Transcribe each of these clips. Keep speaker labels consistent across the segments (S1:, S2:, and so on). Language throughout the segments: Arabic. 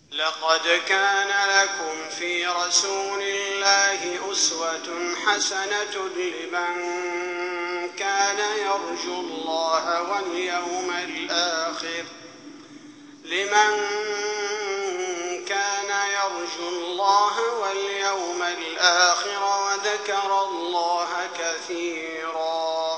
S1: لقد كان لكم في رسول الله أسوة حسنة لمن كان يرجو الله واليوم الآخر وذكر الله كثيرا.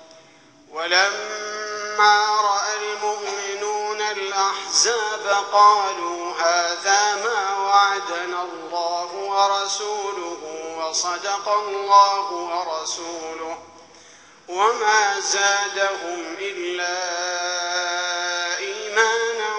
S1: ولما رأى المؤمنون الأحزاب قالوا هذا ما وعدنا الله ورسوله وصدق الله ورسوله وما زادهم إلا إيمانا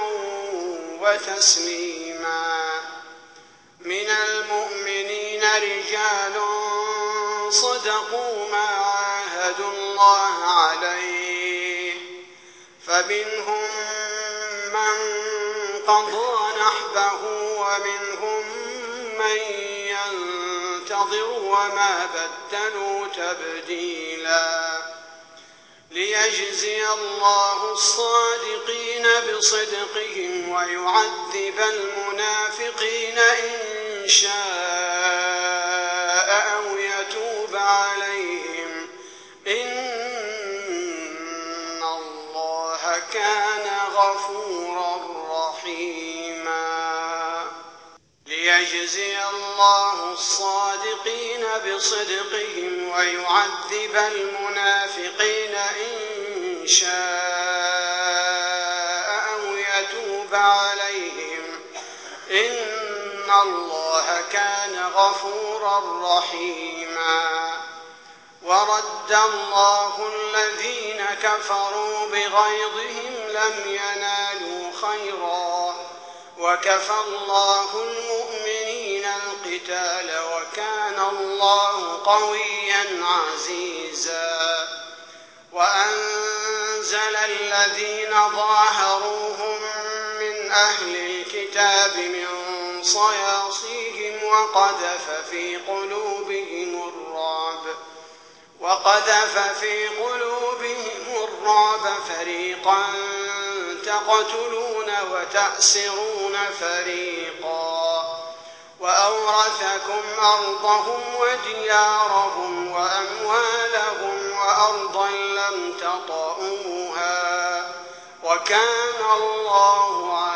S1: وتسليما. من المؤمنين رجال صدقوا ما عاهدوا الله عليه فمنهم من قضى نحبه ومنهم من ينتظر وما بدلوا تبديلا. ليجزي الله الصادقين بصدقهم ويعذب المنافقين إن شاء أو يتوب عليهم إن الله كان غفورا رحيما. ليجزي الله الصادقين بصدقهم ويعذب المنافقين إن شاء أو يتوب عليهم إن الله كان غفورا رحيما. ورد الله الذين كفروا بغيظهم لم ينالوا خيرا وكفى الله المؤمنين القتال وكان الله قويا عزيزا. وأنزل الذين ظاهروهم من أهل الكتاب من صياصيهم وقذف في قلوبهم الرعب فريقا تقتلون وتأسرون فريقا. وأورثكم أرضهم وديارهم وأموالهم وأرضا لم تطئوها وكان الله